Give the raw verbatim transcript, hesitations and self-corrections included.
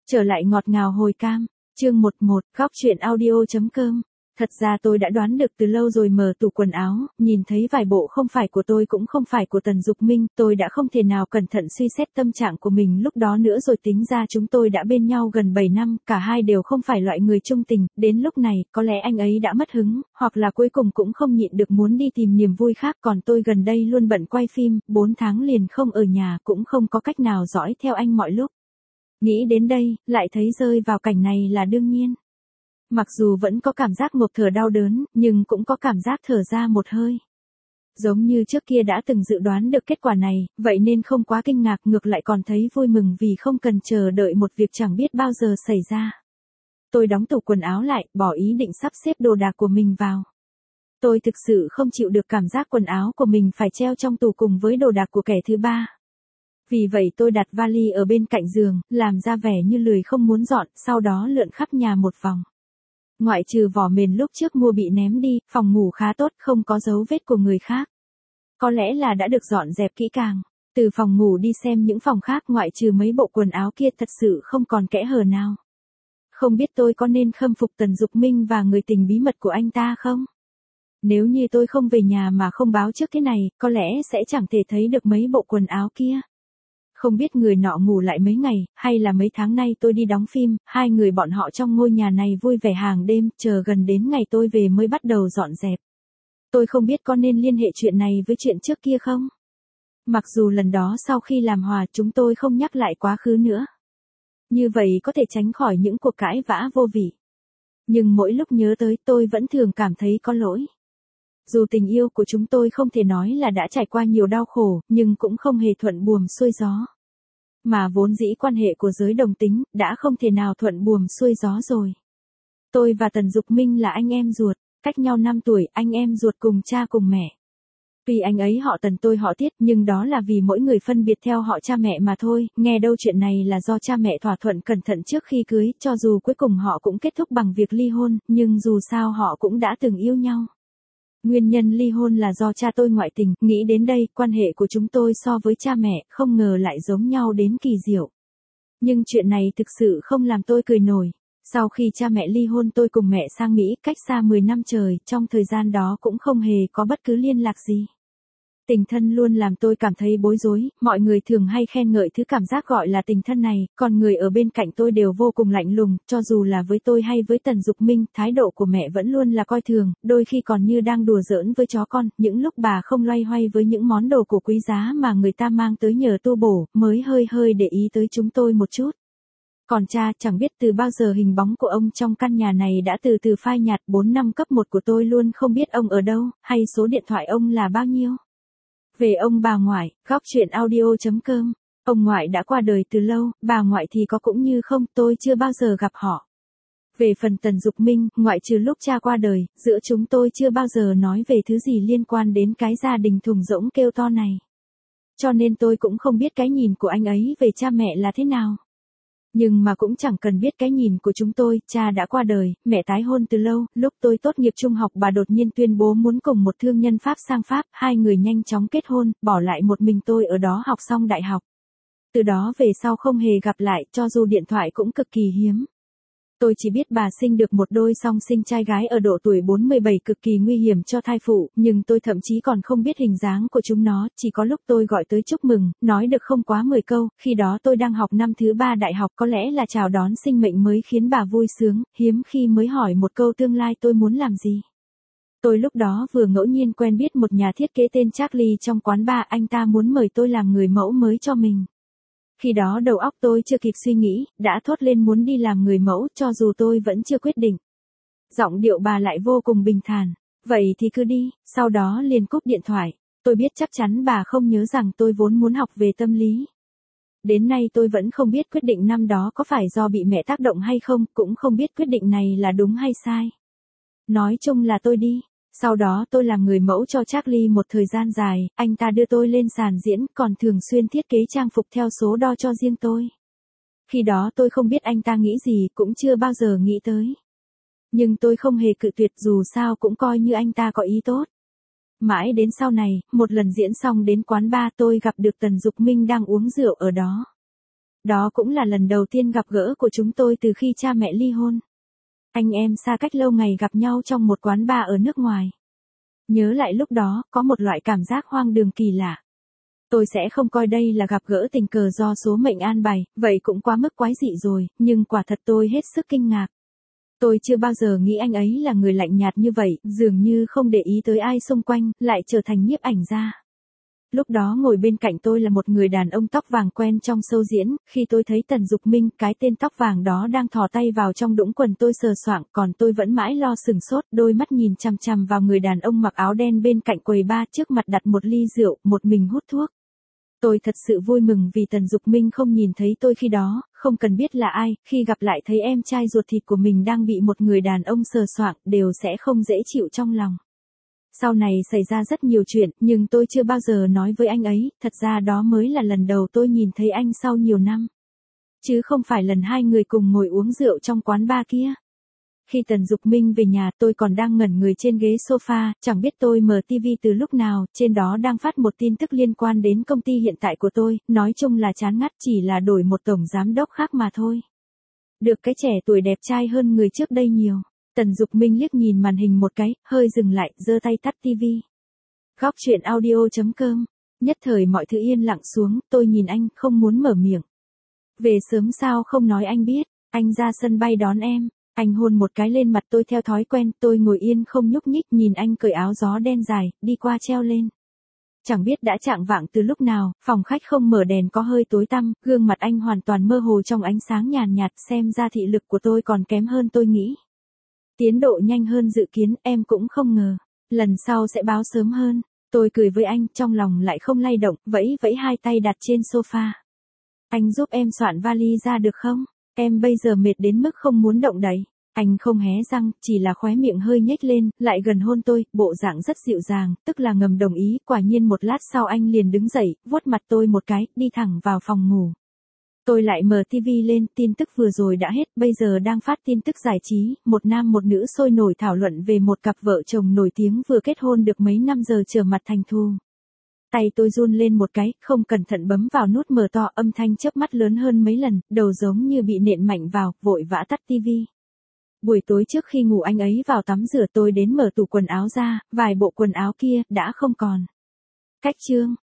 Trở lại ngọt ngào hồi cam, chương mười một, góc truyện audio chấm com. Thật ra tôi đã đoán được từ lâu rồi, mở tủ quần áo, nhìn thấy vài bộ không phải của tôi cũng không phải của Tần Dục Minh, tôi đã không thể nào cẩn thận suy xét tâm trạng của mình lúc đó nữa rồi tính ra chúng tôi đã bên nhau gần bảy năm, cả hai đều không phải loại người trung tình, đến lúc này, có lẽ anh ấy đã mất hứng, hoặc là cuối cùng cũng không nhịn được muốn đi tìm niềm vui khác, còn tôi gần đây luôn bận quay phim, bốn tháng liền không ở nhà cũng không có cách nào dõi theo anh mọi lúc. Nghĩ đến đây, lại thấy rơi vào cảnh này là đương nhiên. Mặc dù vẫn có cảm giác ngộp thở đau đớn, nhưng cũng có cảm giác thở ra một hơi. Giống như trước kia đã từng dự đoán được kết quả này, vậy nên không quá kinh ngạc, ngược lại còn thấy vui mừng vì không cần chờ đợi một việc chẳng biết bao giờ xảy ra. Tôi đóng tủ quần áo lại, bỏ ý định sắp xếp đồ đạc của mình vào. Tôi thực sự không chịu được cảm giác quần áo của mình phải treo trong tủ cùng với đồ đạc của kẻ thứ ba. Vì vậy tôi đặt vali ở bên cạnh giường, làm ra vẻ như lười không muốn dọn, sau đó lượn khắp nhà một vòng. Ngoại trừ vỏ mền lúc trước mua bị ném đi, phòng ngủ khá tốt, không có dấu vết của người khác. Có lẽ là đã được dọn dẹp kỹ càng. Từ phòng ngủ đi xem những phòng khác, ngoại trừ mấy bộ quần áo kia thật sự không còn kẽ hở nào. Không biết tôi có nên khâm phục Tần Dục Minh và người tình bí mật của anh ta không? Nếu như tôi không về nhà mà không báo trước thế này, có lẽ sẽ chẳng thể thấy được mấy bộ quần áo kia. Không biết người nọ ngủ lại mấy ngày, hay là mấy tháng nay tôi đi đóng phim, hai người bọn họ trong ngôi nhà này vui vẻ hàng đêm, chờ gần đến ngày tôi về mới bắt đầu dọn dẹp. Tôi không biết có nên liên hệ chuyện này với chuyện trước kia không? Mặc dù lần đó sau khi làm hòa chúng tôi không nhắc lại quá khứ nữa. Như vậy có thể tránh khỏi những cuộc cãi vã vô vị. Nhưng mỗi lúc nhớ tới tôi vẫn thường cảm thấy có lỗi. Dù tình yêu của chúng tôi không thể nói là đã trải qua nhiều đau khổ, nhưng cũng không hề thuận buồm xuôi gió. Mà vốn dĩ quan hệ của giới đồng tính, đã không thể nào thuận buồm xuôi gió rồi. Tôi và Tần Dục Minh là anh em ruột, cách nhau năm tuổi, anh em ruột cùng cha cùng mẹ. Vì anh ấy họ Tần tôi họ Tiết, nhưng đó là vì mỗi người phân biệt theo họ cha mẹ mà thôi, nghe đâu chuyện này là do cha mẹ thỏa thuận cẩn thận trước khi cưới, cho dù cuối cùng họ cũng kết thúc bằng việc ly hôn, nhưng dù sao họ cũng đã từng yêu nhau. Nguyên nhân ly hôn là do cha tôi ngoại tình, nghĩ đến đây, quan hệ của chúng tôi so với cha mẹ, không ngờ lại giống nhau đến kỳ diệu. Nhưng chuyện này thực sự không làm tôi cười nổi. Sau khi cha mẹ ly hôn tôi cùng mẹ sang Mỹ, cách xa mười năm trời, trong thời gian đó cũng không hề có bất cứ liên lạc gì. Tình thân luôn làm tôi cảm thấy bối rối, mọi người thường hay khen ngợi thứ cảm giác gọi là tình thân này, còn người ở bên cạnh tôi đều vô cùng lạnh lùng, cho dù là với tôi hay với Tần Dục Minh, thái độ của mẹ vẫn luôn là coi thường, đôi khi còn như đang đùa giỡn với chó con, những lúc bà không loay hoay với những món đồ cổ quý giá mà người ta mang tới nhờ tu bổ, mới hơi hơi để ý tới chúng tôi một chút. Còn cha, chẳng biết từ bao giờ hình bóng của ông trong căn nhà này đã từ từ phai nhạt, bốn năm cấp một của tôi luôn không biết ông ở đâu, hay số điện thoại ông là bao nhiêu. Về ông bà ngoại, góc truyện audio chấm com, ông ngoại đã qua đời từ lâu, bà ngoại thì có cũng như không, tôi chưa bao giờ gặp họ. Về phần Tần Dục Minh, ngoại trừ lúc cha qua đời, giữa chúng tôi chưa bao giờ nói về thứ gì liên quan đến cái gia đình thùng rỗng kêu to này. Cho nên tôi cũng không biết cái nhìn của anh ấy về cha mẹ là thế nào. Nhưng mà cũng chẳng cần biết cái nhìn của chúng tôi, cha đã qua đời, mẹ tái hôn từ lâu, lúc tôi tốt nghiệp trung học bà đột nhiên tuyên bố muốn cùng một thương nhân Pháp sang Pháp, hai người nhanh chóng kết hôn, bỏ lại một mình tôi ở đó học xong đại học. Từ đó về sau không hề gặp lại, cho dù điện thoại cũng cực kỳ hiếm. Tôi chỉ biết bà sinh được một đôi song sinh trai gái ở độ tuổi bốn mươi bảy cực kỳ nguy hiểm cho thai phụ, nhưng tôi thậm chí còn không biết hình dáng của chúng nó, chỉ có lúc tôi gọi tới chúc mừng, nói được không quá mười câu, khi đó tôi đang học năm thứ ba đại học, có lẽ là chào đón sinh mệnh mới khiến bà vui sướng, hiếm khi mới hỏi một câu tương lai tôi muốn làm gì. Tôi lúc đó vừa ngẫu nhiên quen biết một nhà thiết kế tên Charlie trong quán bar, anh ta muốn mời tôi làm người mẫu mới cho mình. Khi đó đầu óc tôi chưa kịp suy nghĩ, đã thốt lên muốn đi làm người mẫu, cho dù tôi vẫn chưa quyết định. Giọng điệu bà lại vô cùng bình thản, vậy thì cứ đi, sau đó liền cúp điện thoại. Tôi biết chắc chắn bà không nhớ rằng tôi vốn muốn học về tâm lý. Đến nay tôi vẫn không biết quyết định năm đó có phải do bị mẹ tác động hay không, cũng không biết quyết định này là đúng hay sai. Nói chung là tôi đi. Sau đó tôi làm người mẫu cho Charlie một thời gian dài, anh ta đưa tôi lên sàn diễn, còn thường xuyên thiết kế trang phục theo số đo cho riêng tôi. Khi đó tôi không biết anh ta nghĩ gì, cũng chưa bao giờ nghĩ tới. Nhưng tôi không hề cự tuyệt, dù sao cũng coi như anh ta có ý tốt. Mãi đến sau này, một lần diễn xong đến quán bar tôi gặp được Tần Dục Minh đang uống rượu ở đó. Đó cũng là lần đầu tiên gặp gỡ của chúng tôi từ khi cha mẹ ly hôn. Anh em xa cách lâu ngày gặp nhau trong một quán bar ở nước ngoài. Nhớ lại lúc đó, có một loại cảm giác hoang đường kỳ lạ. Tôi sẽ không coi đây là gặp gỡ tình cờ do số mệnh an bài, vậy cũng quá mức quái dị rồi, nhưng quả thật tôi hết sức kinh ngạc. Tôi chưa bao giờ nghĩ anh ấy là người lạnh nhạt như vậy, dường như không để ý tới ai xung quanh, lại trở thành nhiếp ảnh gia. Lúc đó ngồi bên cạnh tôi là một người đàn ông tóc vàng quen trong show diễn, khi tôi thấy Tần Dục Minh, cái tên tóc vàng đó đang thò tay vào trong đũng quần tôi sờ soạng, còn tôi vẫn mãi lo sừng sốt, đôi mắt nhìn chằm chằm vào người đàn ông mặc áo đen bên cạnh quầy bar, trước mặt đặt một ly rượu, một mình hút thuốc. Tôi thật sự vui mừng vì Tần Dục Minh không nhìn thấy tôi khi đó, không cần biết là ai, khi gặp lại thấy em trai ruột thịt của mình đang bị một người đàn ông sờ soạng, đều sẽ không dễ chịu trong lòng. Sau này xảy ra rất nhiều chuyện, nhưng tôi chưa bao giờ nói với anh ấy, thật ra đó mới là lần đầu tôi nhìn thấy anh sau nhiều năm. Chứ không phải lần hai người cùng ngồi uống rượu trong quán bar kia. Khi Tần Dục Minh về nhà tôi còn đang ngẩn người trên ghế sofa, chẳng biết tôi mở tivi từ lúc nào, trên đó đang phát một tin tức liên quan đến công ty hiện tại của tôi, nói chung là chán ngắt, chỉ là đổi một tổng giám đốc khác mà thôi. Được cái trẻ tuổi đẹp trai hơn người trước đây nhiều. Tần Dục Minh liếc nhìn màn hình một cái, hơi dừng lại, giơ tay tắt tivi. Góc truyện audio chấm com. Nhất thời mọi thứ yên lặng xuống, tôi nhìn anh, không muốn mở miệng. Về sớm sao không nói anh biết, anh ra sân bay đón em. Anh hôn một cái lên mặt tôi theo thói quen, tôi ngồi yên không nhúc nhích, nhìn anh cởi áo gió đen dài, đi qua treo lên. Chẳng biết đã chạng vạng từ lúc nào, phòng khách không mở đèn có hơi tối tăm, gương mặt anh hoàn toàn mơ hồ trong ánh sáng nhàn nhạt, xem ra thị lực của tôi còn kém hơn tôi nghĩ. Tiến độ nhanh hơn dự kiến, em cũng không ngờ. Lần sau sẽ báo sớm hơn. Tôi cười với anh, trong lòng lại không lay động, vẫy vẫy hai tay đặt trên sofa. Anh giúp em soạn vali ra được không? Em bây giờ mệt đến mức không muốn động đậy. Anh không hé răng, chỉ là khóe miệng hơi nhếch lên, lại gần hôn tôi, bộ dạng rất dịu dàng, tức là ngầm đồng ý. Quả nhiên một lát sau anh liền đứng dậy, vuốt mặt tôi một cái, đi thẳng vào phòng ngủ. Tôi lại mở tivi lên, tin tức vừa rồi đã hết, bây giờ đang phát tin tức giải trí, một nam một nữ sôi nổi thảo luận về một cặp vợ chồng nổi tiếng vừa kết hôn được mấy năm giờ trở mặt thành thù. Tay tôi run lên một cái, không cẩn thận bấm vào nút mở to, âm thanh chớp mắt lớn hơn mấy lần, đầu giống như bị nện mạnh vào, vội vã tắt tivi. Buổi tối trước khi ngủ anh ấy vào tắm rửa, tôi đến mở tủ quần áo ra, vài bộ quần áo kia, đã không còn. Cách chương.